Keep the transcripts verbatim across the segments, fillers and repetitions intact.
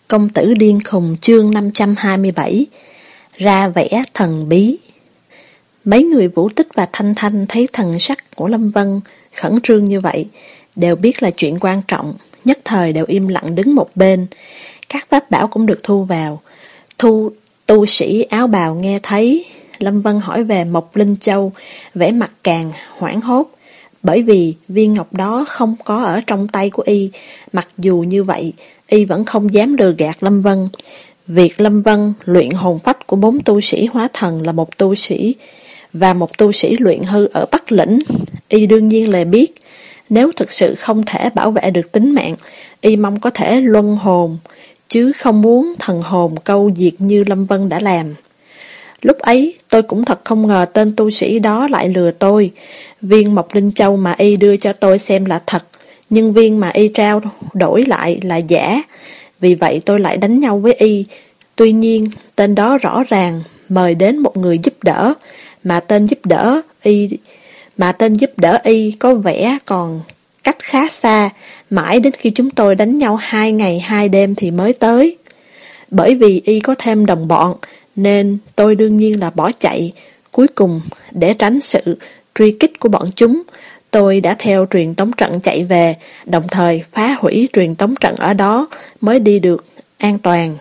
Công tử điên khùng chương năm trăm hai mươi bảy. Ra vẻ thần bí. Mấy người Vũ Tích và Thanh Thanh thấy thần sắc của Lâm Vân khẩn trương như vậy, đều biết là chuyện quan trọng, nhất thời đều im lặng đứng một bên. Các pháp bảo cũng được thu vào. Thu tu sĩ áo bào nghe thấy Lâm Vân hỏi về Mộc Linh Châu, vẻ mặt càng hoảng hốt, bởi vì viên ngọc đó không có ở trong tay của y. Mặc dù như vậy, y vẫn không dám lừa gạt Lâm Vân. Việc Lâm Vân luyện hồn phách của bốn tu sĩ hóa thần là một tu sĩ và một tu sĩ luyện hư ở Bắc Lĩnh, y đương nhiên là biết. Nếu thực sự không thể bảo vệ được tính mạng, y mong có thể luân hồn, chứ không muốn thần hồn câu diệt như Lâm Vân đã làm. Lúc ấy tôi cũng thật không ngờ tên tu sĩ đó lại lừa tôi. Viên Mộc Linh Châu mà y đưa cho tôi xem là thật, nhưng viên mà y trao đổi lại là giả. Vì vậy tôi lại đánh nhau với y. Tuy nhiên tên đó rõ ràng mời đến một người giúp đỡ, mà tên giúp đỡ y mà tên giúp đỡ y có vẻ còn cách khá xa. Mãi đến khi chúng tôi đánh nhau hai ngày hai đêm thì mới tới. Bởi vì y có thêm đồng bọn, nên tôi đương nhiên là bỏ chạy. Cuối cùng, để tránh sự truy kích của bọn chúng, tôi đã theo truyền tống trận chạy về, đồng thời phá hủy truyền tống trận ở đó mới đi được an toàn.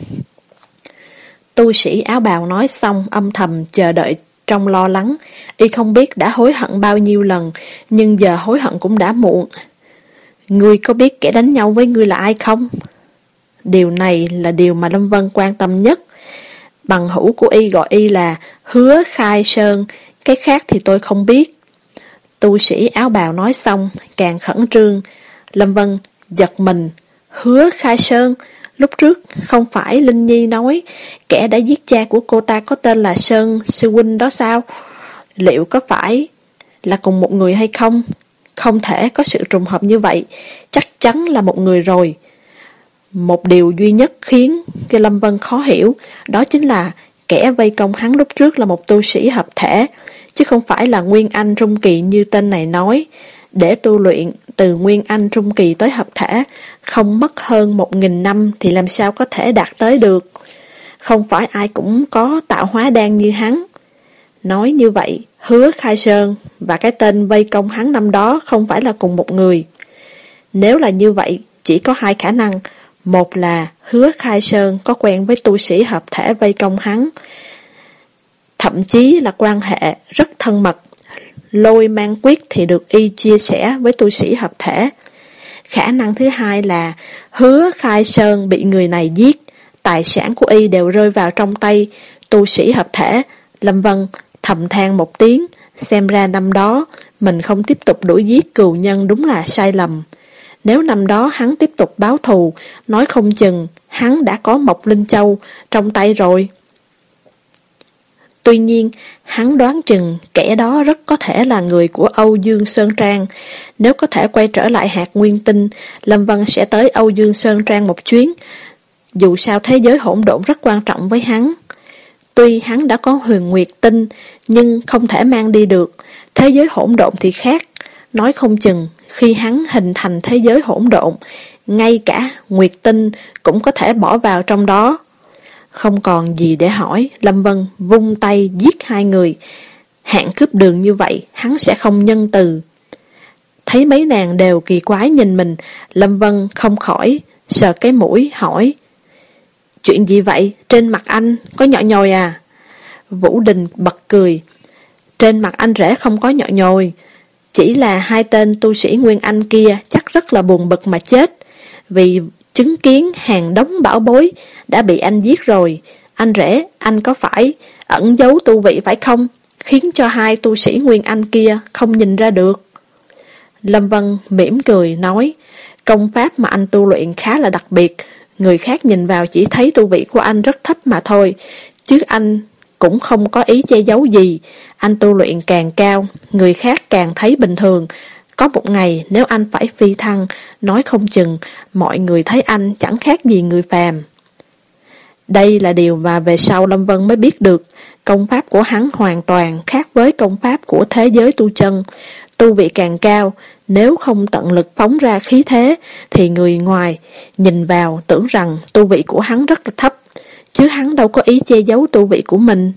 Tu sĩ áo bào nói xong âm thầm chờ đợi trong lo lắng. Y không biết đã hối hận bao nhiêu lần, nhưng giờ hối hận cũng đã muộn. Ngươi có biết kẻ đánh nhau với ngươi là ai không? Điều này là điều mà Lâm Vân quan tâm nhất. Bằng hữu của y gọi y là Hứa Khai Sơn, cái khác thì tôi không biết. Tu sĩ áo bào nói xong càng khẩn trương. Lâm Vân giật mình. Hứa Khai Sơn? Lúc trước không phải Linh Nhi nói kẻ đã giết cha của cô ta có tên là Sơn sư huynh đó sao? Liệu có phải là cùng một người hay không? Không thể có sự trùng hợp như vậy, chắc chắn là một người rồi. Một điều duy nhất khiến cho Lâm Vân khó hiểu, đó chính là kẻ vây công hắn lúc trước là một tu sĩ hợp thể, chứ không phải là Nguyên Anh Trung Kỳ như tên này nói. Để tu luyện từ Nguyên Anh Trung Kỳ tới hợp thể, không mất hơn một nghìn năm thì làm sao có thể đạt tới được. Không phải ai cũng có tạo hóa đan như hắn. Nói như vậy, Hứa Khai Sơn và cái tên vây công hắn năm đó không phải là cùng một người. Nếu là như vậy, chỉ có hai khả năng. Một là Hứa Khai Sơn có quen với tu sĩ hợp thể vây công hắn, thậm chí là quan hệ rất thân mật. Lôi mang quyết thì được y chia sẻ với tu sĩ hợp thể. Khả năng thứ hai là Hứa Khai Sơn bị người này giết, tài sản của y đều rơi vào trong tay tu sĩ hợp thể. Lâm Vân thầm than một tiếng, xem ra năm đó mình không tiếp tục đuổi giết cừu nhân đúng là sai lầm. Nếu năm đó hắn tiếp tục báo thù, nói không chừng hắn đã có Mộc Linh Châu trong tay rồi. Tuy nhiên, hắn đoán chừng kẻ đó rất có thể là người của Âu Dương Sơn Trang. Nếu có thể quay trở lại hạt nguyên tinh, Lâm Vân sẽ tới Âu Dương Sơn Trang một chuyến. Dù sao thế giới hỗn độn rất quan trọng với hắn. Tuy hắn đã có huyền nguyệt tinh, nhưng không thể mang đi được. Thế giới hỗn độn thì khác. Nói không chừng, khi hắn hình thành thế giới hỗn độn, ngay cả nguyệt tinh cũng có thể bỏ vào trong đó. Không còn gì để hỏi, Lâm Vân vung tay giết hai người. Hạng cướp đường như vậy, hắn sẽ không nhân từ. Thấy mấy nàng đều kỳ quái nhìn mình, Lâm Vân không khỏi sờ cái mũi hỏi: chuyện gì vậy? Trên mặt anh có nhọ nhồi à? Vũ Đình bật cười. Trên mặt anh rể không có nhọ nhồi, chỉ là hai tên tu sĩ Nguyên Anh kia chắc rất là buồn bực mà chết, vì chứng kiến hàng đống bảo bối đã bị anh giết rồi. Anh rể, anh có phải ẩn giấu tu vị phải không, khiến cho hai tu sĩ Nguyên Anh kia không nhìn ra được? Lâm Vân mỉm cười nói, công pháp mà anh tu luyện khá là đặc biệt, người khác nhìn vào chỉ thấy tu vị của anh rất thấp mà thôi, chứ anh cũng không có ý che giấu gì. Anh tu luyện càng cao, người khác càng thấy bình thường. Có một ngày nếu anh phải phi thăng, nói không chừng mọi người thấy anh chẳng khác gì người phàm. Đây là điều mà về sau Lâm Vân mới biết được. Công pháp của hắn hoàn toàn khác với công pháp của thế giới tu chân. Tu vị càng cao Nếu không tận lực phóng ra khí thế, thì người ngoài nhìn vào tưởng rằng tu vị của hắn rất là thấp, chứ hắn đâu có ý che giấu tu vị của mình.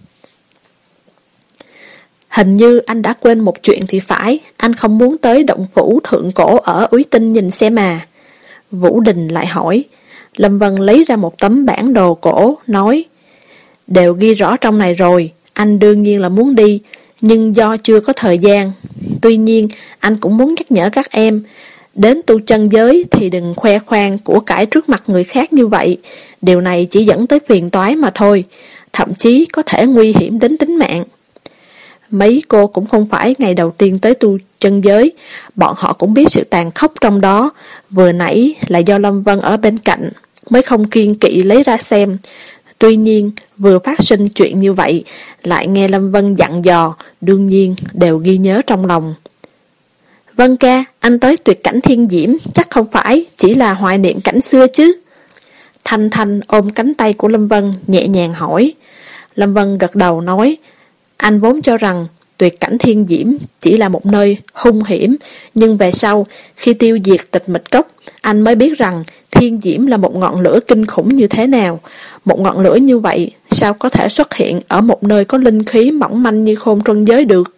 Hình như anh đã quên một chuyện thì phải, anh không muốn tới động phủ thượng cổ ở Úy Tinh nhìn xem mà. Vũ Đình lại hỏi. Lâm Vân lấy ra một tấm bản đồ cổ, nói: đều ghi rõ trong này rồi, anh đương nhiên là muốn đi, nhưng do chưa có thời gian. Tuy nhiên, anh cũng muốn nhắc nhở các em, đến tu chân giới thì đừng khoe khoang của cải trước mặt người khác như vậy, điều này chỉ dẫn tới phiền toái mà thôi, thậm chí có thể nguy hiểm đến tính mạng. Mấy cô cũng không phải ngày đầu tiên tới tu chân giới, bọn họ cũng biết sự tàn khốc trong đó, vừa nãy là do Lâm Vân ở bên cạnh, mới không kiêng kỵ lấy ra xem. Tuy nhiên, vừa phát sinh chuyện như vậy, lại nghe Lâm Vân dặn dò, đương nhiên đều ghi nhớ trong lòng. Vân ca, anh tới tuyệt cảnh thiên diễm, chắc không phải chỉ là hoài niệm cảnh xưa chứ? Thanh Thanh ôm cánh tay của Lâm Vân, nhẹ nhàng hỏi. Lâm Vân gật đầu nói, anh vốn cho rằng tuyệt cảnh thiên diễm chỉ là một nơi hung hiểm, nhưng về sau, khi tiêu diệt tịch mịch cốc, anh mới biết rằng thiên diễm là một ngọn lửa kinh khủng như thế nào. Một ngọn lửa như vậy, sao có thể xuất hiện ở một nơi có linh khí mỏng manh như Khôn Trân Giới được?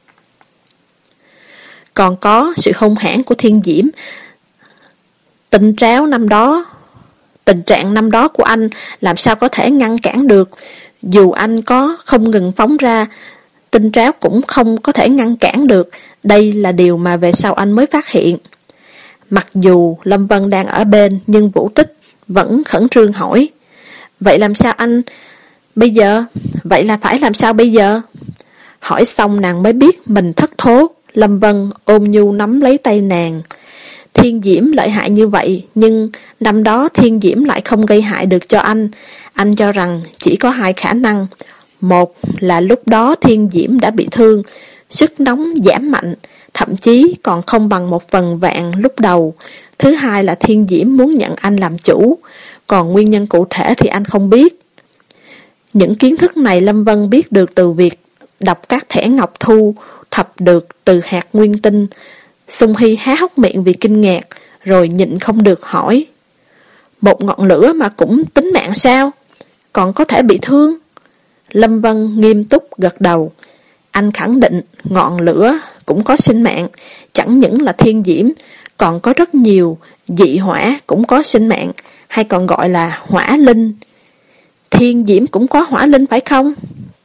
Còn có sự hung hãn của thiên diễm. Tình tráo năm đó, tình trạng năm đó của anh làm sao có thể ngăn cản được? Dù anh có không ngừng phóng ra, tinh tráo cũng không có thể ngăn cản được. Đây là điều mà về sau anh mới phát hiện. Mặc dù Lâm Vân đang ở bên, nhưng Vũ Tích vẫn khẩn trương hỏi. Vậy làm sao anh bây giờ? Vậy là phải làm sao bây giờ? Hỏi xong nàng mới biết mình thất thố. Lâm Vân ôm nhu nắm lấy tay nàng. Thiên diễm lợi hại như vậy, nhưng năm đó thiên diễm lại không gây hại được cho anh. Anh cho rằng chỉ có hai khả năng. Một là lúc đó thiên diễm đã bị thương, sức nóng giảm mạnh, thậm chí còn không bằng một phần vạn lúc đầu. Thứ hai là thiên diễm muốn nhận anh làm chủ, còn nguyên nhân cụ thể thì anh không biết. Những kiến thức này Lâm Vân biết được từ việc đọc các thẻ ngọc thu thập được từ hạt nguyên tinh. Xung Hy há hốc miệng vì kinh ngạc, rồi nhịn không được hỏi. Một ngọn lửa mà cũng tính mạng sao? Còn có thể bị thương? Lâm Vân nghiêm túc gật đầu. Anh khẳng định ngọn lửa cũng có sinh mạng, chẳng những là thiên diễm, còn có rất nhiều dị hỏa cũng có sinh mạng, hay còn gọi là hỏa linh. Thiên diễm cũng có hỏa linh phải không?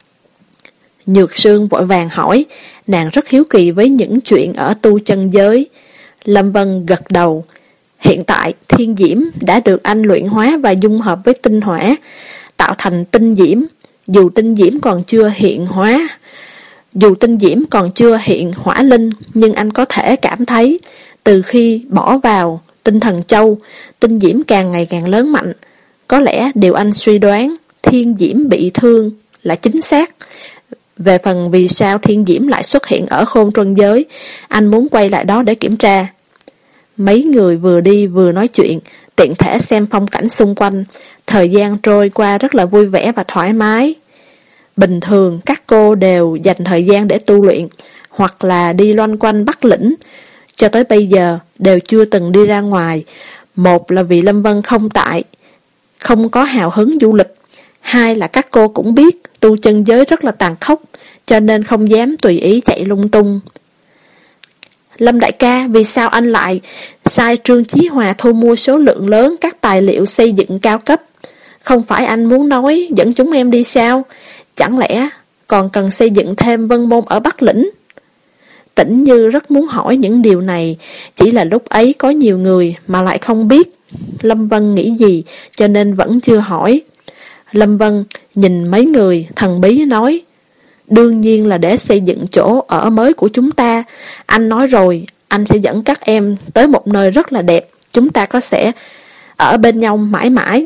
Nhược Sương vội vàng hỏi, nàng rất hiếu kỳ với những chuyện ở tu chân giới. Lâm Vân gật đầu. Hiện tại thiên diễm đã được anh luyện hóa và dung hợp với tinh hỏa, tạo thành tinh diễm. Dù tinh diễm còn chưa hiện hóa, dù tinh diễm còn chưa hiện hỏa linh, nhưng anh có thể cảm thấy từ khi bỏ vào tinh thần châu, tinh diễm càng ngày càng lớn mạnh. Có lẽ điều anh suy đoán thiên diễm bị thương là chính xác. Về phần vì sao thiên diễm lại xuất hiện ở Khôn Trân Giới, anh muốn quay lại đó để kiểm tra. Mấy người vừa đi vừa nói chuyện, tiện thể xem phong cảnh xung quanh. Thời gian trôi qua rất là vui vẻ và thoải mái. Bình thường các cô đều dành thời gian để tu luyện, hoặc là đi loanh quanh Bắc Lĩnh. Cho tới bây giờ đều chưa từng đi ra ngoài. Một là vì Lâm Vân không tại, không có hào hứng du lịch. Hai là các cô cũng biết tu chân giới rất là tàn khốc, cho nên không dám tùy ý chạy lung tung. Lâm đại ca, vì sao anh lại sai Trương Chí Hòa thu mua số lượng lớn các tài liệu xây dựng cao cấp? Không phải anh muốn nói dẫn chúng em đi sao? Chẳng lẽ còn cần xây dựng thêm vân môn ở Bắc Lĩnh? Tĩnh Như rất muốn hỏi những điều này, chỉ là lúc ấy có nhiều người mà lại không biết Lâm Vân nghĩ gì, cho nên vẫn chưa hỏi. Lâm Vân nhìn mấy người thần bí nói, đương nhiên là để xây dựng chỗ ở mới của chúng ta. Anh nói rồi, anh sẽ dẫn các em tới một nơi rất là đẹp, chúng ta có sẽ ở bên nhau mãi mãi.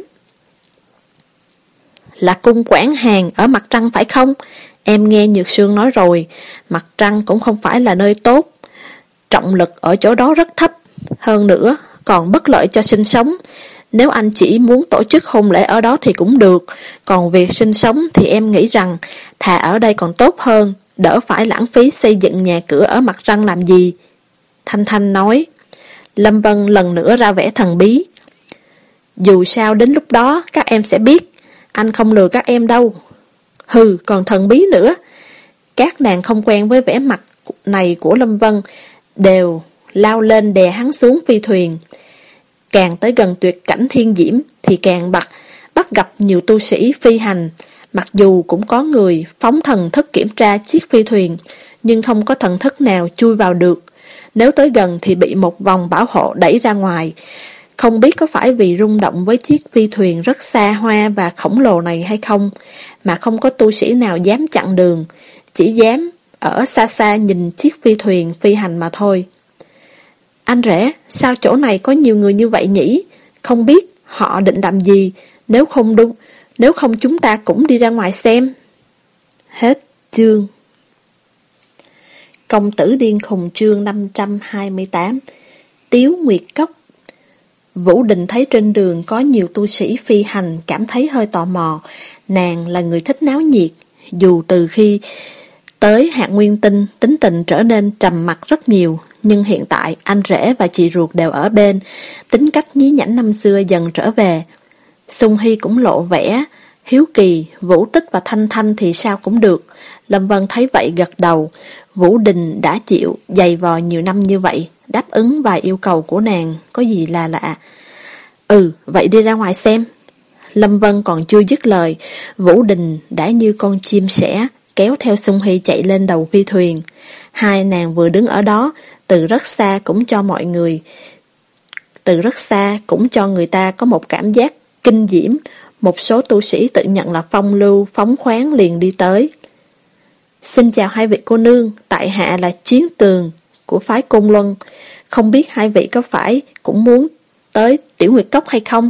Là cung Quảng Hàn ở Mặt Trăng phải không? Em nghe Nhược Sương nói rồi, Mặt Trăng cũng không phải là nơi tốt. Trọng lực ở chỗ đó rất thấp, hơn nữa còn bất lợi cho sinh sống. Nếu anh chỉ muốn tổ chức hôn lễ ở đó thì cũng được, còn việc sinh sống thì em nghĩ rằng thà ở đây còn tốt hơn, đỡ phải lãng phí xây dựng nhà cửa ở Mặt Trăng làm gì. Thanh Thanh nói. Lâm Vân lần nữa ra vẻ thần bí. Dù sao đến lúc đó các em sẽ biết, anh không lừa các em đâu. Hừ, còn thần bí nữa. Các nàng không quen với vẻ mặt này của Lâm Vân, đều lao lên đè hắn xuống phi thuyền. Càng tới gần tuyệt cảnh thiên diễm thì càng bắt, bắt gặp nhiều tu sĩ phi hành. Mặc dù cũng có người phóng thần thức kiểm tra chiếc phi thuyền, nhưng không có thần thức nào chui vào được. Nếu tới gần thì bị một vòng bảo hộ đẩy ra ngoài. Không biết có phải vì rung động với chiếc phi thuyền rất xa hoa và khổng lồ này hay không, mà không có tu sĩ nào dám chặn đường, chỉ dám ở xa xa nhìn chiếc phi thuyền phi hành mà thôi. Anh rể, sao chỗ này có nhiều người như vậy nhỉ? Không biết họ định làm gì, nếu không đúng, nếu không chúng ta cũng đi ra ngoài xem. Hết chương. Công tử điên khùng chương năm trăm hai mươi tám. Tiếu Nguyệt Cốc. Vũ Đình thấy trên đường có nhiều tu sĩ phi hành, cảm thấy hơi tò mò. Nàng là người thích náo nhiệt, dù từ khi tới Hạt Nguyên Tinh tính tình trở nên trầm mặc rất nhiều, nhưng hiện tại anh rể và chị ruột đều ở bên, tính cách nhí nhảnh năm xưa dần trở về. Sung Hy cũng lộ vẻ hiếu kỳ, Vũ Tích và Thanh Thanh thì sao cũng được. Lâm Vân thấy vậy gật đầu. Vũ Đình đã chịu dày vò nhiều năm như vậy, đáp ứng vài yêu cầu của nàng, có gì là lạ. Ừ, vậy đi ra ngoài xem. Lâm Vân còn chưa dứt lời, Vũ Đình đã như con chim sẻ kéo theo Sung Hy chạy lên đầu phi thuyền. Hai nàng vừa đứng ở đó, từ rất xa cũng cho mọi người, từ rất xa cũng cho người ta có một cảm giác kinh diễm. Một số tu sĩ tự nhận là phong lưu, phóng khoáng liền đi tới. Xin chào hai vị cô nương, tại hạ là Chiến Tường của phái Côn Luân. Không biết hai vị có phải cũng muốn tới Tiểu Nguyệt Cốc hay không?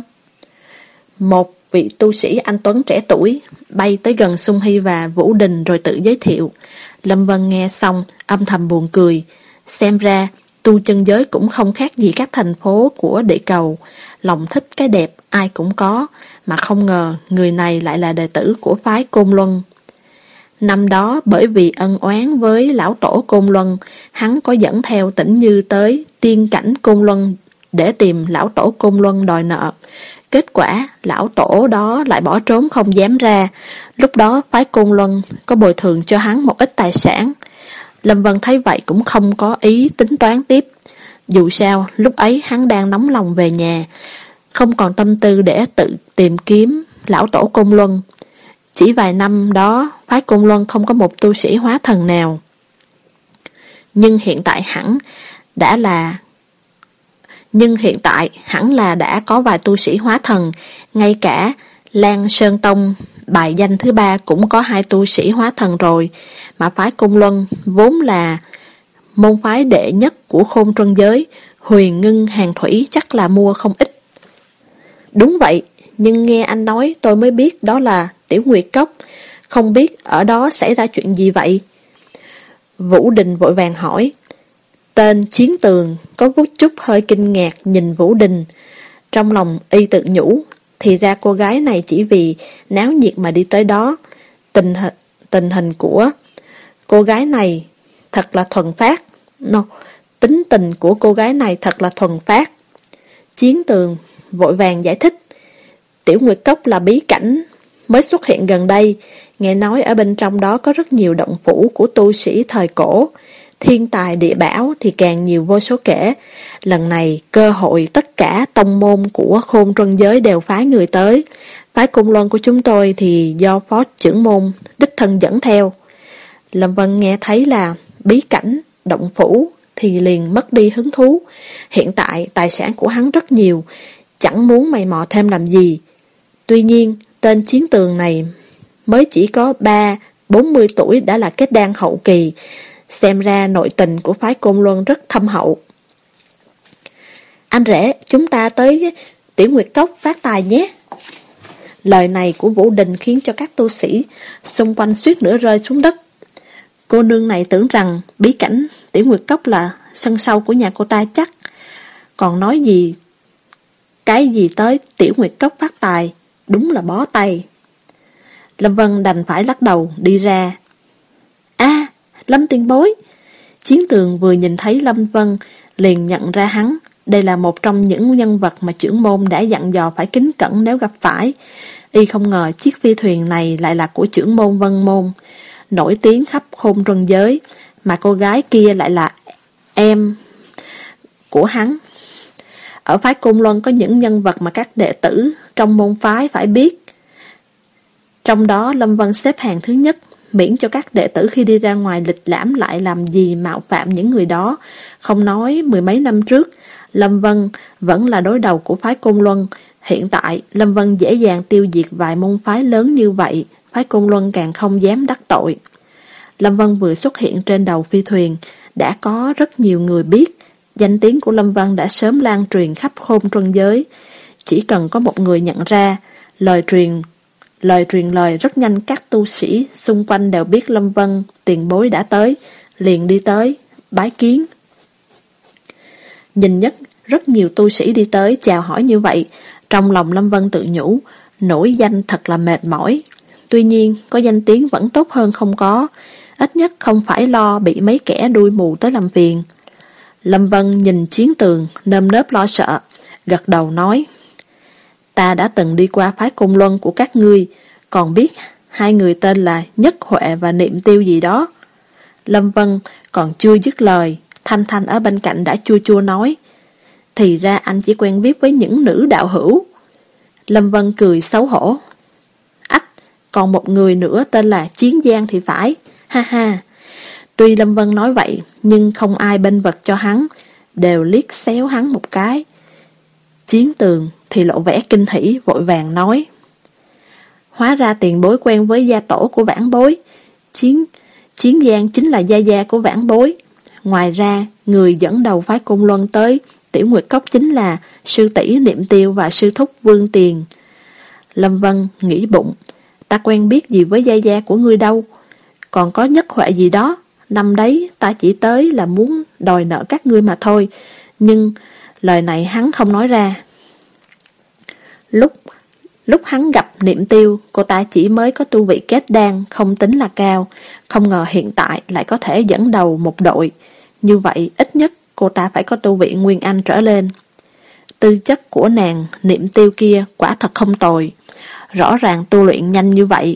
Một vị tu sĩ anh tuấn trẻ tuổi bay tới gần Sung Hy và Vũ Đình rồi tự giới thiệu. Lâm Vân nghe xong âm thầm buồn cười. Xem ra tu chân giới cũng không khác gì các thành phố của địa cầu, lòng thích cái đẹp ai cũng có, mà không ngờ người này lại là đệ tử của phái Côn Luân. Năm đó bởi vì ân oán với lão tổ Côn Luân, hắn có dẫn theo Tĩnh Như tới tiên cảnh Côn Luân để tìm lão tổ Côn Luân đòi nợ. Kết quả lão tổ đó lại bỏ trốn không dám ra. Lúc đó phái Côn Luân có bồi thường cho hắn một ít tài sản. Lâm Vân thấy vậy cũng không có ý tính toán tiếp. Dù sao lúc ấy hắn đang nóng lòng về nhà, không còn tâm tư để tự tìm kiếm lão tổ Côn Luân. Chỉ vài năm đó phái Côn Luân không có một tu sĩ hóa thần nào. Nhưng hiện tại hẳn đã là Nhưng hiện tại hẳn là đã có vài tu sĩ hóa thần. Ngay cả Lan Sơn Tông bài danh thứ ba cũng có hai tu sĩ hóa thần rồi. Mà phái Côn Luân vốn là môn phái đệ nhất của Khôn Trân giới, Huyền Ngưng Hàng Thủy chắc là mua không ít. Đúng vậy, nhưng nghe anh nói tôi mới biết đó là Tiểu Nguyệt Cốc. Không biết ở đó xảy ra chuyện gì vậy? Vũ Đình vội vàng hỏi. Tên Chiến Tường có chút chút hơi kinh ngạc nhìn Vũ Đình. Trong lòng y tự nhủ, thì ra cô gái này chỉ vì náo nhiệt mà đi tới đó. Tình, tình hình của cô gái này thật là thuần phát. No, tính tình của cô gái này thật là thuần phát. Chiến Tường vội vàng giải thích. Tiểu Nguyệt Cốc là bí cảnh mới xuất hiện gần đây. Nghe nói ở bên trong đó có rất nhiều động phủ của tu sĩ thời cổ. Thiên tài địa bảo thì càng nhiều vô số kể. Lần này cơ hội tất cả tông môn của Khôn Trân giới đều phái người tới. Phái Côn Luân của chúng tôi thì do phó trưởng môn đích thân dẫn theo. Lâm Vân nghe thấy là bí cảnh, động phủ thì liền mất đi hứng thú. Hiện tại tài sản của hắn rất nhiều, chẳng muốn mày mò thêm làm gì. Tuy nhiên tên Chiến Tường này mới chỉ có ba bốn mươi tuổi đã là kết đan hậu kỳ. Xem ra nội tình của phái Côn Luân rất thâm hậu. Anh rể, chúng ta tới Tiểu Nguyệt Cốc phát tài nhé. Lời này của Vũ Đình khiến cho các tu sĩ xung quanh suýt nữa rơi xuống đất. Cô nương này tưởng rằng bí cảnh Tiểu Nguyệt Cốc là sân sau của nhà cô ta chắc. Còn nói gì cái gì tới Tiểu Nguyệt Cốc phát tài, đúng là bó tay. Lâm Vân đành phải lắc đầu đi ra. A, à, Lâm tiền bối. Chiến Tường vừa nhìn thấy Lâm Vân liền nhận ra hắn. Đây là một trong những nhân vật mà trưởng môn đã dặn dò phải kính cẩn nếu gặp phải. Y không ngờ chiếc phi thuyền này lại là của trưởng môn Vân Môn, nổi tiếng khắp khôn trần giới, mà cô gái kia lại là em của hắn. Ở phái Côn Luân có những nhân vật mà các đệ tử trong môn phái phải biết. Trong đó Lâm Vân xếp hàng thứ nhất, miễn cho các đệ tử khi đi ra ngoài lịch lãm lại làm gì mạo phạm những người đó. Không nói mười mấy năm trước, Lâm Vân vẫn là đối đầu của phái Côn Luân. Hiện tại, Lâm Vân dễ dàng tiêu diệt vài môn phái lớn như vậy, phái Côn Luân càng không dám đắc tội. Lâm Vân vừa xuất hiện trên đầu phi thuyền, đã có rất nhiều người biết. Danh tiếng của Lâm Vân đã sớm lan truyền khắp khôn trân giới. Chỉ cần có một người nhận ra, lời truyền lời truyền lời rất nhanh, các tu sĩ xung quanh đều biết Lâm Vân tiền bối đã tới, liền đi tới, bái kiến. Nhìn nhất, rất nhiều tu sĩ đi tới chào hỏi như vậy, trong lòng Lâm Vân tự nhủ, nổi danh thật là mệt mỏi. Tuy nhiên, có danh tiếng vẫn tốt hơn không có, ít nhất không phải lo bị mấy kẻ đuôi mù tới làm phiền. Lâm Vân nhìn chiến tường, nơm nớp lo sợ, gật đầu nói, ta đã từng đi qua phái Côn Luân của các ngươi, còn biết hai người tên là Nhất Huệ và Niệm Tiêu gì đó. Lâm Vân còn chưa dứt lời, Thanh Thanh ở bên cạnh đã chua chua nói, thì ra anh chỉ quen biết với những nữ đạo hữu. Lâm Vân cười xấu hổ, ách, còn một người nữa tên là Chiến Giang thì phải, ha ha. Tuy Lâm Vân nói vậy, nhưng không ai bênh vực cho hắn, đều liếc xéo hắn một cái. Chiến Tường thì lộ vẻ kinh hỉ, vội vàng nói, hóa ra tiền bối quen với gia tổ của vãn bối. Chiến, Chiến Giang chính là gia gia của vãn bối. Ngoài ra, người dẫn đầu phái Côn Luân tới Tiểu Nguyệt Cốc chính là sư tỷ Niệm Tiêu và sư thúc Vương Tiền. Lâm Vân nghĩ bụng, ta quen biết gì với gia gia của ngươi đâu. Còn có Nhất Huệ gì đó, năm đấy ta chỉ tới là muốn đòi nợ các ngươi mà thôi. Nhưng lời này hắn không nói ra. Lúc Lúc hắn gặp Niệm Tiêu, cô ta chỉ mới có tu vị kết đan, không tính là cao. Không ngờ hiện tại lại có thể dẫn đầu một đội. Như vậy ít nhất cô ta phải có tu vị Nguyên Anh trở lên. Tư chất của nàng Niệm Tiêu kia quả thật không tồi, rõ ràng tu luyện nhanh như vậy.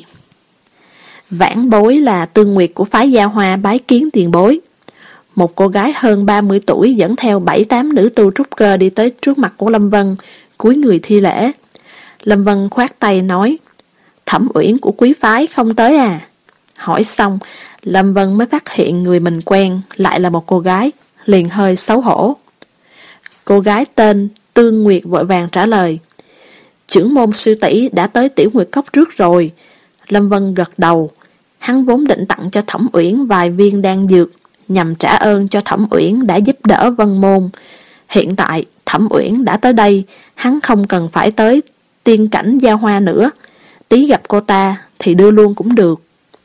Vãn bối là Tương Nguyệt của phái Gia Hoa bái kiến tiền bối. Một cô gái hơn ba mươi tuổi dẫn theo bảy tám nữ tu trúc cơ đi tới trước mặt của Lâm Vân, cúi người thi lễ. Lâm Vân khoát tay nói, Thẩm Uyển của quý phái không tới à? Hỏi xong, Lâm Vân mới phát hiện người mình quen lại là một cô gái, liền hơi xấu hổ. Cô gái tên Tương Nguyệt vội vàng trả lời, trưởng môn sư tỷ đã tới Tiểu Nguyệt Cốc trước rồi. Lâm Vân gật đầu, hắn vốn định tặng cho Thẩm Uyển vài viên đan dược, nhằm trả ơn cho Thẩm Uyển đã giúp đỡ Vân Môn. Hiện tại Thẩm Uyển đã tới đây, hắn không cần phải tới tiên cảnh Gia Hoa nữa, tí gặp cô ta thì đưa luôn cũng được.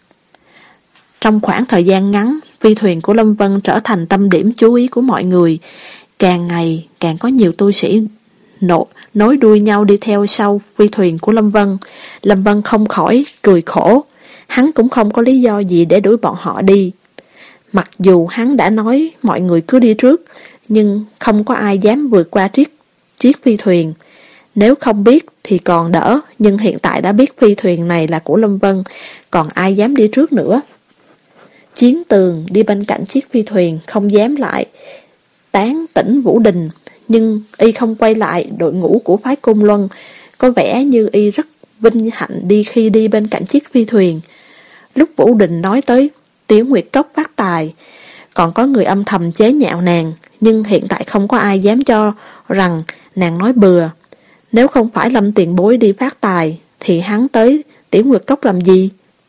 Trong khoảng thời gian ngắn, phi thuyền của Lâm Vân trở thành tâm điểm chú ý của mọi người. Càng ngày càng có nhiều tu sĩ nộ, nối đuôi nhau đi theo sau phi thuyền của Lâm Vân. Lâm Vân không khỏi cười khổ, hắn cũng không có lý do gì để đuổi bọn họ đi. Mặc dù hắn đã nói mọi người cứ đi trước, nhưng không có ai dám vượt qua chiếc, chiếc phi thuyền. Nếu không biết thì còn đỡ, nhưng hiện tại đã biết phi thuyền này là của Lâm Vân, còn ai dám đi trước nữa. Chiến Tường đi bên cạnh chiếc phi thuyền, không dám lại tán tỉnh Vũ Đình, nhưng y không quay lại đội ngũ của phái Côn Luân, có vẻ như y rất vinh hạnh đi khi đi bên cạnh chiếc phi thuyền. Lúc Vũ Đình nói tới Tiểu Nguyệt Cốc phát tài, còn có người âm thầm chế nhạo nàng, nhưng hiện tại không có ai dám cho rằng nàng nói bừa. Nếu không phải Lâm tiền bối đi phát tài, thì hắn tới Tiểu Nguyệt Cốc làm gì?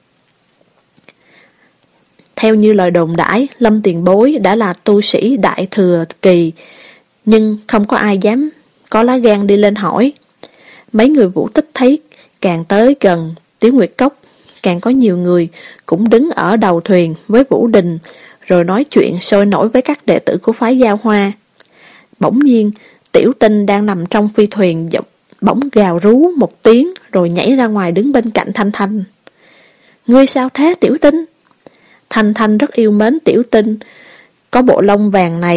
Theo như lời đồn đãi, Lâm tiền bối đã là tu sĩ đại thừa kỳ, nhưng không có ai dám có lá gan đi lên hỏi. Mấy người Vũ Tích thấy càng tới gần Tiểu Nguyệt Cốc, càng có nhiều người cũng đứng ở đầu thuyền với Vũ Đình, rồi nói chuyện sôi nổi với các đệ tử của phái Gia Hoa. Bỗng nhiên, Tiểu Tinh đang nằm trong phi thuyền bỗng gào rú một tiếng, rồi nhảy ra ngoài đứng bên cạnh Thanh Thanh. Ngươi sao thế Tiểu Tinh? Thanh Thanh rất yêu mến Tiểu Tinh, có bộ lông vàng này,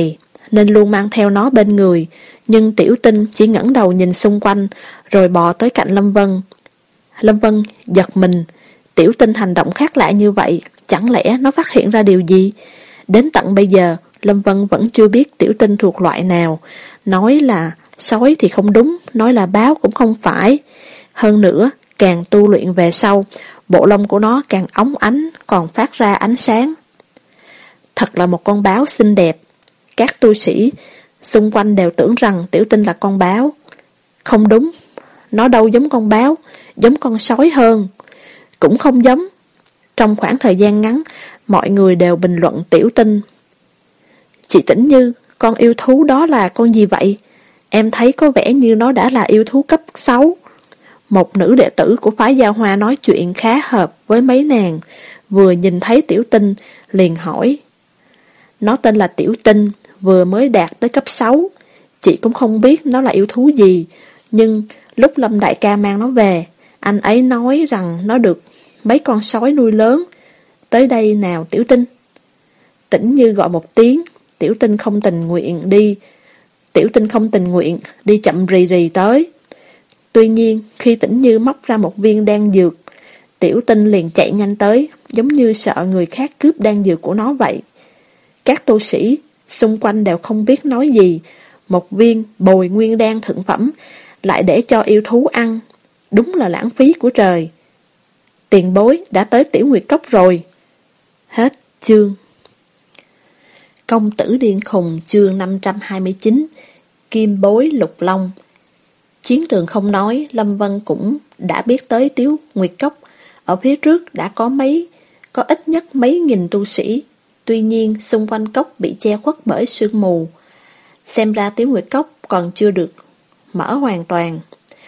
nên luôn mang theo nó bên người, nhưng Tiểu Tinh chỉ ngẩng đầu nhìn xung quanh, rồi bò tới cạnh Lâm Vân. Lâm Vân giật mình, Tiểu Tinh hành động khác lạ như vậy, chẳng lẽ nó phát hiện ra điều gì? Đến tận bây giờ, Lâm Vân vẫn chưa biết Tiểu Tinh thuộc loại nào. Nói là sói thì không đúng, nói là báo cũng không phải. Hơn nữa, càng tu luyện về sau, bộ lông của nó càng óng ánh, còn phát ra ánh sáng. Thật là một con báo xinh đẹp. Các tu sĩ xung quanh đều tưởng rằng Tiểu Tinh là con báo. Không đúng, nó đâu giống con báo, giống con sói hơn. Cũng không giống. Trong khoảng thời gian ngắn, mọi người đều bình luận Tiểu Tinh. Chị Tĩnh Như, con yêu thú đó là con gì vậy? Em thấy có vẻ như nó đã là yêu thú cấp sáu. Một nữ đệ tử của phái Giao Hoa nói chuyện khá hợp với mấy nàng, vừa nhìn thấy Tiểu Tinh, liền hỏi. Nó tên là Tiểu Tinh, vừa mới đạt tới cấp sáu. Chị cũng không biết nó là yêu thú gì, nhưng lúc Lâm đại ca mang nó về, anh ấy nói rằng nó được mấy con sói nuôi lớn. Tới đây nào Tiểu Tinh. Tĩnh Như gọi một tiếng, Tiểu Tinh không tình nguyện đi. Tiểu Tinh không tình nguyện, đi chậm rì rì tới. Tuy nhiên, khi Tĩnh Như móc ra một viên đan dược, Tiểu Tinh liền chạy nhanh tới, giống như sợ người khác cướp đan dược của nó vậy. Các tu sĩ xung quanh đều không biết nói gì. Một viên bồi nguyên đan thượng phẩm lại để cho yêu thú ăn, đúng là lãng phí của trời. Tiền bối đã tới Tiểu Nguyệt Cốc rồi. Hết chương. Công tử điên khùng chương năm trăm hai mươi chín. Kim bối lục long. Chiến trường không nói, Lâm Vân cũng đã biết tới Tiểu Nguyệt Cốc. Ở phía trước đã có mấy, có ít nhất mấy nghìn tu sĩ. Tuy nhiên xung quanh cốc bị che khuất bởi sương mù. Xem ra Tiểu Nguyệt Cốc còn chưa được mở hoàn toàn.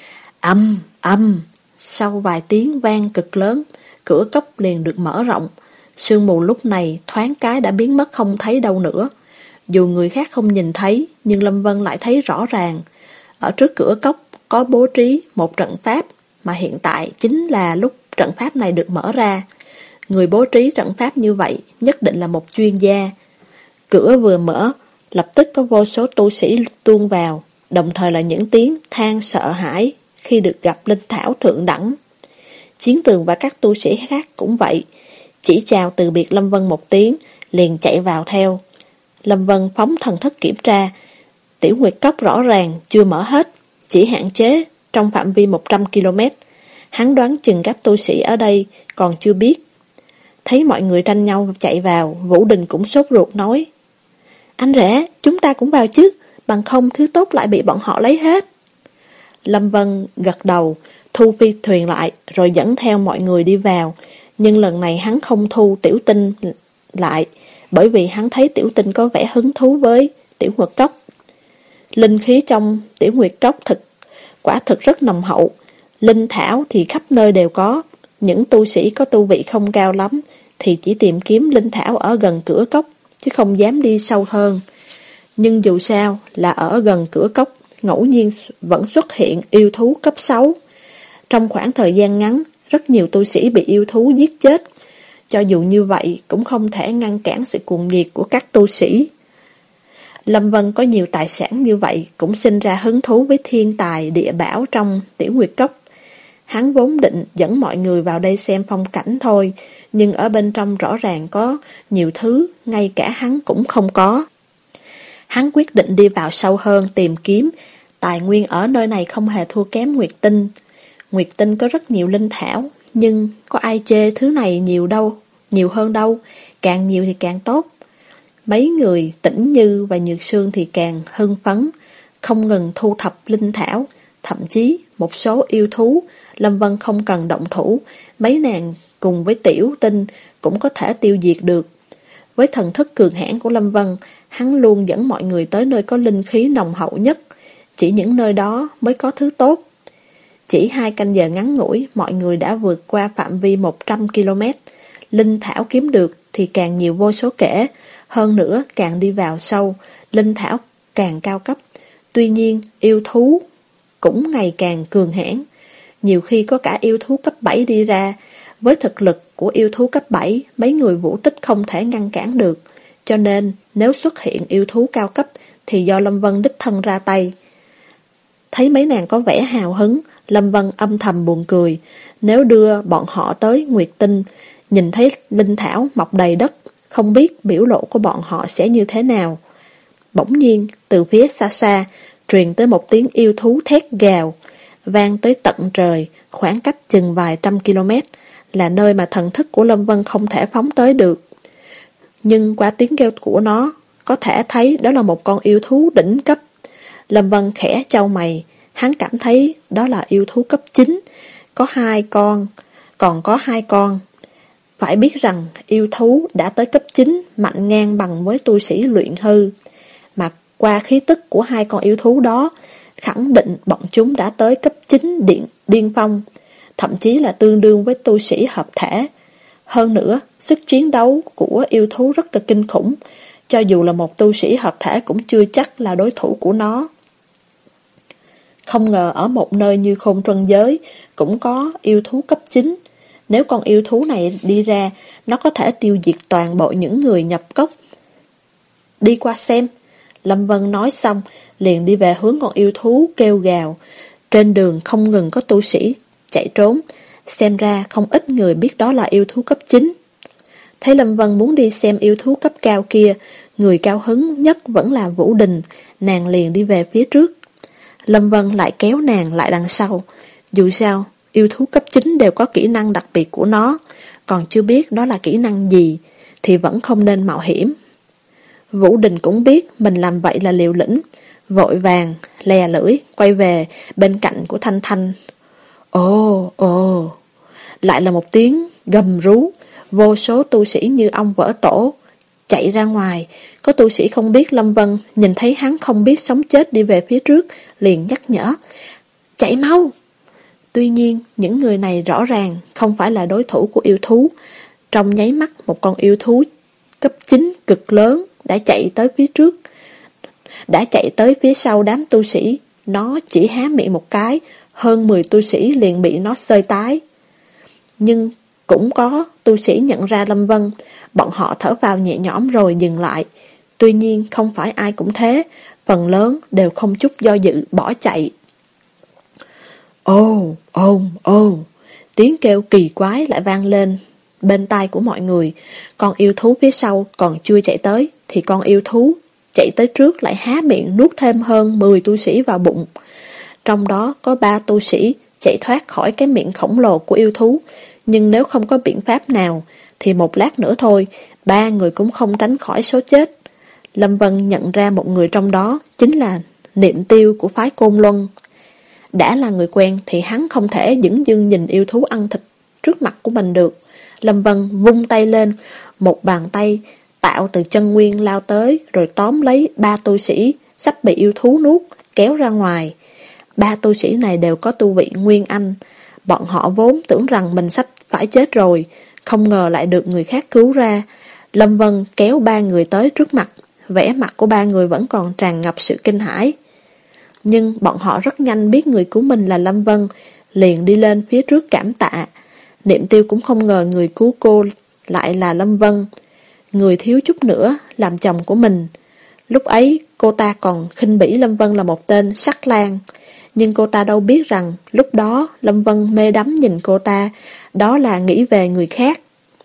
Âm, âm, sau vài tiếng vang cực lớn, cửa cốc liền được mở rộng. Sương mù lúc này thoáng cái đã biến mất không thấy đâu nữa. Dù người khác không nhìn thấy, nhưng Lâm Vân lại thấy rõ ràng. Ở trước cửa cốc có bố trí một trận pháp, mà hiện tại chính là lúc trận pháp này được mở ra. Người bố trí trận pháp như vậy nhất định là một chuyên gia. Cửa vừa mở, lập tức có vô số tu sĩ tuôn vào, đồng thời là những tiếng than sợ hãi khi được gặp linh thảo thượng đẳng. Chiến Tường và các tu sĩ khác cũng vậy, chỉ chào từ biệt Lâm Vân một tiếng, liền chạy vào theo. Lâm Vân phóng thần thức kiểm tra, Tiểu Nguyệt Cốc rõ ràng chưa mở hết, chỉ hạn chế trong phạm vi một trăm ki lô mét. Hắn đoán chừng các tu sĩ ở đây còn chưa biết. Thấy mọi người tranh nhau chạy vào, Vũ Đình cũng sốt ruột nói. Anh rể, chúng ta cũng vào chứ, bằng không thứ tốt lại bị bọn họ lấy hết. Lâm Vân gật đầu, thu phi thuyền lại, rồi dẫn theo mọi người đi vào. Nhưng lần này hắn không thu Tiểu Tinh lại, bởi vì hắn thấy Tiểu Tinh có vẻ hứng thú với Tiểu Nguyệt Cốc. Linh khí trong Tiểu Nguyệt Cốc thực quả thực rất nồng hậu, linh thảo thì khắp nơi đều có. Những tu sĩ có tu vị không cao lắm thì chỉ tìm kiếm linh thảo ở gần cửa cốc, chứ không dám đi sâu hơn. Nhưng dù sao là ở gần cửa cốc, ngẫu nhiên vẫn xuất hiện yêu thú cấp sáu. Trong khoảng thời gian ngắn, rất nhiều tu sĩ bị yêu thú giết chết. Cho dù như vậy cũng không thể ngăn cản sự cuồng nhiệt của các tu sĩ. Lâm Vân có nhiều tài sản như vậy cũng sinh ra hứng thú với thiên tài địa bảo trong Tiểu Nguyệt Cốc. Hắn vốn định dẫn mọi người vào đây xem phong cảnh thôi, nhưng ở bên trong rõ ràng có nhiều thứ, ngay cả hắn cũng không có. Hắn quyết định đi vào sâu hơn tìm kiếm, tài nguyên ở nơi này không hề thua kém Nguyệt Tinh. Nguyệt Tinh có rất nhiều linh thảo, nhưng có ai chê thứ này nhiều đâu, nhiều hơn đâu, càng nhiều thì càng tốt. Mấy người Tĩnh Như và Nhược Sương thì càng hưng phấn, không ngừng thu thập linh thảo, thậm chí một số yêu thú, Lâm Vân không cần động thủ, mấy nàng cùng với Tiểu Tinh cũng có thể tiêu diệt được. Với thần thức cường hãn của Lâm Vân, hắn luôn dẫn mọi người tới nơi có linh khí nồng hậu nhất, chỉ những nơi đó mới có thứ tốt. Chỉ hai canh giờ ngắn ngủi, mọi người đã vượt qua phạm vi một trăm ki lô mét. Linh thảo kiếm được thì càng nhiều vô số kể, hơn nữa càng đi vào sâu, linh thảo càng cao cấp. Tuy nhiên, yêu thú cũng ngày càng cường hãn. Nhiều khi có cả yêu thú cấp bảy đi ra. Với thực lực của yêu thú cấp bảy, mấy người vũ tích không thể ngăn cản được. Cho nên, nếu xuất hiện yêu thú cao cấp thì do Lâm Vân đích thân ra tay. Thấy mấy nàng có vẻ hào hứng, Lâm Vân âm thầm buồn cười. Nếu đưa bọn họ tới Nguyệt Tinh, nhìn thấy linh thảo mọc đầy đất, không biết biểu lộ của bọn họ sẽ như thế nào. Bỗng nhiên, từ phía xa xa, truyền tới một tiếng yêu thú thét gào, vang tới tận trời, khoảng cách chừng vài trăm km, là nơi mà thần thức của Lâm Vân không thể phóng tới được. Nhưng qua tiếng kêu của nó, có thể thấy đó là một con yêu thú đỉnh cấp. Lâm Vân khẽ chau mày, hắn cảm thấy đó là yêu thú cấp chín, có hai con, còn có hai con. Phải biết rằng yêu thú đã tới cấp chín mạnh ngang bằng với tu sĩ luyện hư, mà qua khí tức của hai con yêu thú đó, khẳng định bọn chúng đã tới cấp chín điện điên phong, thậm chí là tương đương với tu sĩ hợp thể. Hơn nữa, sức chiến đấu của yêu thú rất là kinh khủng, cho dù là một tu sĩ hợp thể cũng chưa chắc là đối thủ của nó. Không ngờ ở một nơi như Khôn Trân Giới cũng có yêu thú cấp chín. Nếu con yêu thú này đi ra, nó có thể tiêu diệt toàn bộ những người nhập cốc. Đi qua xem. Lâm Vân nói xong, liền đi về hướng con yêu thú kêu gào. Trên đường không ngừng có tu sĩ chạy trốn, xem ra không ít người biết đó là yêu thú cấp chín. Thấy Lâm Vân muốn đi xem yêu thú cấp cao kia, người cao hứng nhất vẫn là Vũ Đình, nàng liền đi về phía trước. Lâm Vân lại kéo nàng lại đằng sau. Dù sao, yêu thú cấp chín đều có kỹ năng đặc biệt của nó, còn chưa biết đó là kỹ năng gì, thì vẫn không nên mạo hiểm. Vũ Đình cũng biết mình làm vậy là liều lĩnh, vội vàng, lè lưỡi, quay về bên cạnh của Thanh Thanh. Ồ, ồ, lại là một tiếng gầm rú, vô số tu sĩ như ong vỡ tổ, chạy ra ngoài. Có tu sĩ không biết Lâm Vân, nhìn thấy hắn không biết sống chết đi về phía trước, liền nhắc nhở, chạy mau. Tuy nhiên, những người này rõ ràng không phải là đối thủ của yêu thú. Trong nháy mắt, một con yêu thú cấp chín cực lớn đã chạy tới phía trước, đã chạy tới phía sau đám tu sĩ. Nó chỉ há miệng một cái, hơn mười tu sĩ liền bị nó xơi tái. Nhưng cũng có tu sĩ nhận ra Lâm Vân, bọn họ thở vào nhẹ nhõm rồi dừng lại. Tuy nhiên không phải ai cũng thế, phần lớn đều không chút do dự bỏ chạy. Ô, ô, ô, tiếng kêu kỳ quái lại vang lên bên tai của mọi người. Con yêu thú phía sau còn chưa chạy tới, thì con yêu thú chạy tới trước lại há miệng nuốt thêm hơn mười tu sĩ vào bụng. Trong đó có ba tu sĩ chạy thoát khỏi cái miệng khổng lồ của yêu thú, nhưng nếu không có biện pháp nào, thì một lát nữa thôi, ba người cũng không tránh khỏi số chết. Lâm Vân nhận ra một người trong đó chính là Niệm Tiêu của phái Côn Luân. Đã là người quen thì hắn không thể dửng dưng nhìn yêu thú ăn thịt trước mặt của mình được. Lâm Vân vung tay lên, một bàn tay tạo từ chân nguyên lao tới, rồi tóm lấy ba tu sĩ sắp bị yêu thú nuốt, kéo ra ngoài. Ba tu sĩ này đều có tu vị Nguyên Anh. Bọn họ vốn tưởng rằng mình sắp phải chết rồi, không ngờ lại được người khác cứu ra. Lâm Vân kéo ba người tới trước mặt, vẻ mặt của ba người vẫn còn tràn ngập sự kinh hãi. Nhưng bọn họ rất nhanh biết người cứu mình là Lâm Vân, liền đi lên phía trước cảm tạ. Niệm Tiêu cũng không ngờ người cứu cô lại là Lâm Vân, người thiếu chút nữa làm chồng của mình. Lúc ấy cô ta còn khinh bỉ Lâm Vân là một tên sắc lang, nhưng cô ta đâu biết rằng lúc đó Lâm Vân mê đắm nhìn cô ta, đó là nghĩ về người khác.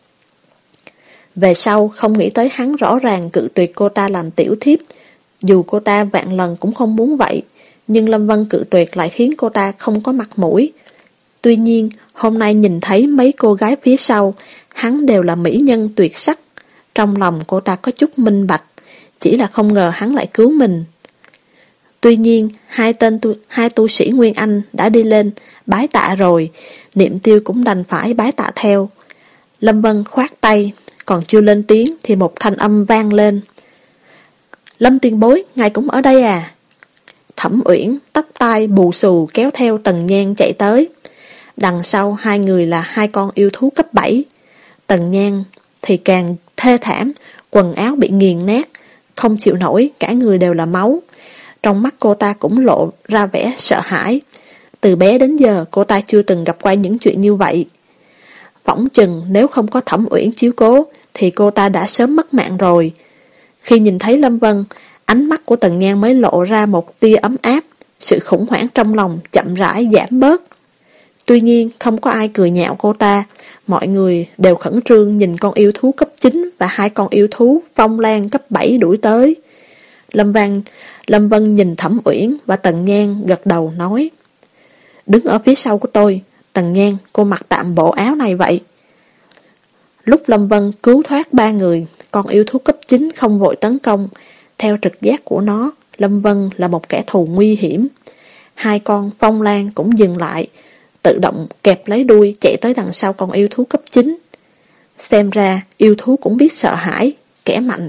Về sau không nghĩ tới hắn rõ ràng cự tuyệt cô ta làm tiểu thiếp, dù cô ta vạn lần cũng không muốn vậy, nhưng Lâm Vân cự tuyệt lại khiến cô ta không có mặt mũi. Tuy nhiên, hôm nay nhìn thấy mấy cô gái phía sau, hắn đều là mỹ nhân tuyệt sắc. Trong lòng cô ta có chút minh bạch, chỉ là không ngờ hắn lại cứu mình. Tuy nhiên, hai tên tu, hai tu sĩ Nguyên Anh đã đi lên, bái tạ rồi, Niệm Tiêu cũng đành phải bái tạ theo. Lâm Vân khoát tay, còn chưa lên tiếng thì một thanh âm vang lên. Lâm tiền bối, ngài cũng ở đây à? Thẩm Uyển, tóc tai bù xù kéo theo Tần Nhan chạy tới. Đằng sau hai người là hai con yêu thú cấp bảy. Tần Nhan thì càng thê thảm, quần áo bị nghiền nát, không chịu nổi, cả người đều là máu. Trong mắt cô ta cũng lộ ra vẻ sợ hãi. Từ bé đến giờ cô ta chưa từng gặp qua những chuyện như vậy. Phỏng chừng nếu không có Thẩm Uyển chiếu cố thì cô ta đã sớm mất mạng rồi. Khi nhìn thấy Lâm Vân, Ánh mắt của Tần Nhan mới lộ ra một tia ấm áp, sự khủng hoảng trong lòng chậm rãi giảm bớt. Tuy nhiên không có ai cười nhạo cô ta, mọi người đều khẩn trương nhìn con yêu thú cấp chín và hai con yêu thú Phong Lan cấp bảy đuổi tới. Lâm Văn, Lâm Vân nhìn Thẩm Uyển và Tần Nhan gật đầu nói: đứng ở phía sau của tôi. Tần Nhan, cô mặc tạm bộ áo này vậy. Lúc Lâm Vân cứu thoát ba người, con yêu thú cấp chín không vội tấn công. Theo trực giác của nó, Lâm Vân là một kẻ thù nguy hiểm. Hai con Phong Lan cũng dừng lại, tự động kẹp lấy đuôi chạy tới đằng sau con yêu thú cấp chín. Xem ra yêu thú cũng biết sợ hãi, kẻ mạnh.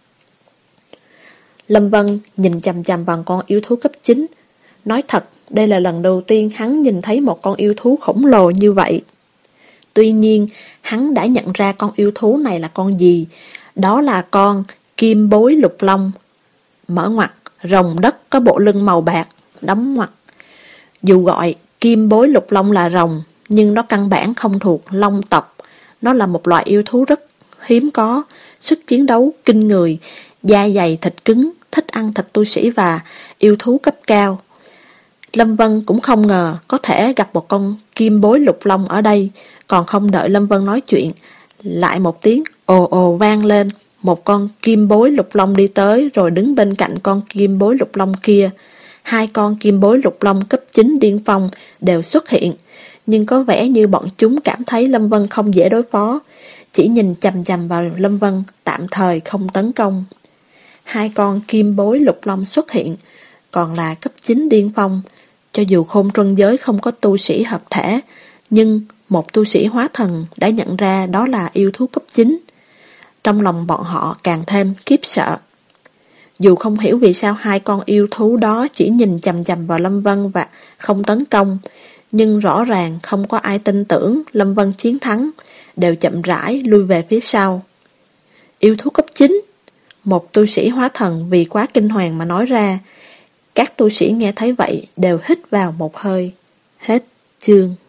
Lâm Vân nhìn chằm chằm vào con yêu thú cấp chín. Nói thật, đây là lần đầu tiên hắn nhìn thấy một con yêu thú khổng lồ như vậy. Tuy nhiên, hắn đã nhận ra con yêu thú này là con gì. Đó là con kim bối lục long. Mở ngoặc, rồng đất có bộ lưng màu bạc, đóng ngoặc. Dù gọi kim bối lục long là rồng, nhưng nó căn bản không thuộc long tộc. Nó là một loại yêu thú rất hiếm có, sức chiến đấu kinh người, da dày thịt cứng, thích ăn thịt tu sĩ và yêu thú cấp cao. Lâm Vân cũng không ngờ có thể gặp một con kim bối lục long ở đây. Còn không đợi Lâm Vân nói chuyện, lại một tiếng ồ ồ vang lên. Một con kim bối lục long đi tới rồi đứng bên cạnh con kim bối lục long kia. Hai con kim bối lục long cấp chín điên phong đều xuất hiện, nhưng có vẻ như bọn chúng cảm thấy Lâm Vân không dễ đối phó, chỉ nhìn chằm chằm vào Lâm Vân, tạm thời không tấn công. Hai con kim bối lục long xuất hiện, còn là cấp chín điên phong. Cho dù Khôn Truân giới không có tu sĩ hợp thể, nhưng một tu sĩ hóa thần đã nhận ra đó là yêu thú cấp chín. Trong lòng bọn họ càng thêm khiếp sợ. Dù không hiểu vì sao hai con yêu thú đó chỉ nhìn chằm chằm vào Lâm Vân và không tấn công, nhưng rõ ràng không có ai tin tưởng Lâm Vân chiến thắng, đều chậm rãi lui về phía sau. Yêu thú cấp chín, một tu sĩ hóa thần vì quá kinh hoàng mà nói ra. Các tu sĩ nghe thấy vậy đều hít vào một hơi. Hết chương.